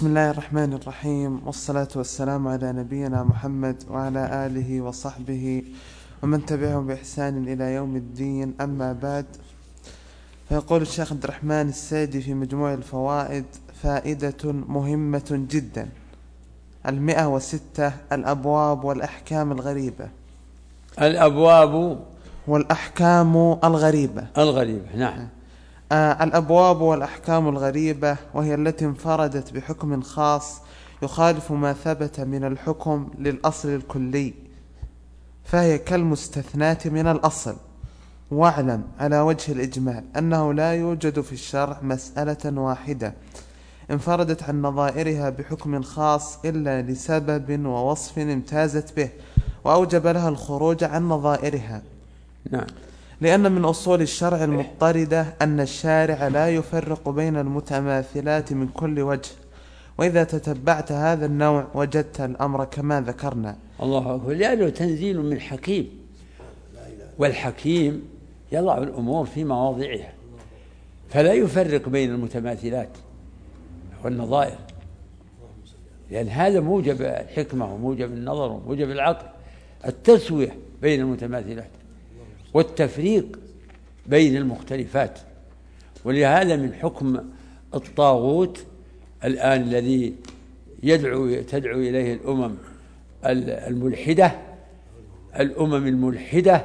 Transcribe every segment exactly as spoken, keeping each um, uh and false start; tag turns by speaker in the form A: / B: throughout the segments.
A: بسم الله الرحمن الرحيم، والصلاة والسلام على نبينا محمد وعلى آله وصحبه ومن تبعهم بإحسان إلى يوم الدين. أما بعد، فيقول الشيخ عبد الرحمن السعدي في مجموع الفوائد: فائدة مهمة جدا، المئة وستة، الأبواب والأحكام الغريبة.
B: الأبواب
A: والأحكام الغريبة
B: الغريبة نعم.
A: آه الأبواب والأحكام الغريبة، وهي التي انفردت بحكم خاص يخالف ما ثبت من الحكم للأصل الكلي، فهي كالمستثنات من الأصل. واعلم على وجه الإجمال أنه لا يوجد في الشرع مسألة واحدة انفردت عن نظائرها بحكم خاص إلا لسبب ووصف امتازت به وأوجب لها الخروج عن نظائرها.
B: نعم.
A: لأن من أصول الشرع المضطردة أن الشارع لا يفرق بين المتماثلات من كل وجه، وإذا تتبعت هذا النوع وجدت الأمر كما ذكرنا.
B: الله أكبر، لأنه تنزيل من حكيم، والحكيم يضع الأمور في مواضعها، فلا يفرق بين المتماثلات والنظائر، لأن هذا موجب الحكمة وموجب النظر وموجب العقل، التسوية بين المتماثلات والتفريق بين المختلفات. ولهذا من حكم الطاغوت الآن الذي يدعو تدعو إليه الأمم الملحدة الأمم الملحدة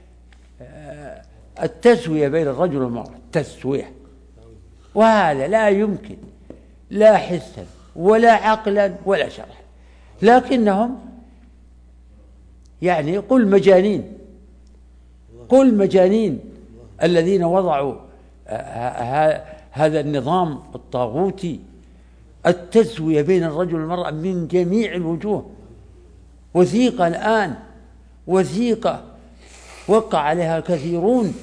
B: التسوية بين الرجل والمرأة، التسوية، وهذا لا يمكن، لا حسا ولا عقلا ولا شرعا، لكنهم يعني قل مجانين قل مجانين الذين وضعوا هذا النظام الطاغوتي، التسوية بين الرجل والمرأة من جميع الوجوه. وثيقة الآن، وثيقة وقع عليها كثيرون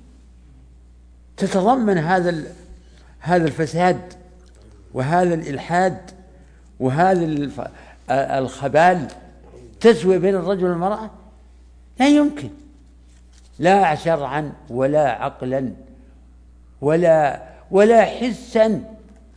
B: تتضمن هذا هذا الفساد وهذا الإلحاد وهذا الخبال. تسوية بين الرجل والمرأة لا يمكن، لا شرعا ولا عقلا ولا ولا حسا.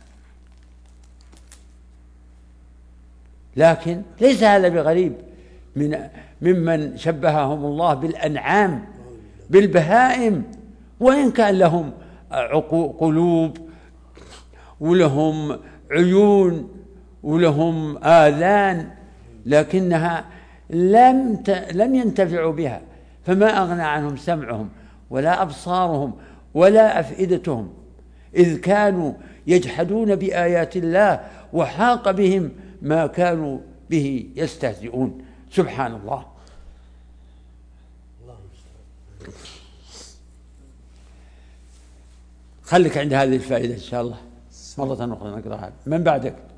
B: لكن ليس هذا بغريب من ممن شبههم الله بالأنعام بالبهائم، وإن كان لهم قلوب ولهم عيون ولهم آذان، لكنها لم لم ينتفعوا بها، فما أغنى عنهم سمعهم ولا أبصارهم ولا أفئدتهم، إذ كانوا يجحدون بآيات الله وحاق بهم ما كانوا به يستهزئون. سبحان الله. خليك عند هذه الفائدة إن شاء الله، مرة أخرى نقرأها. من بعدك؟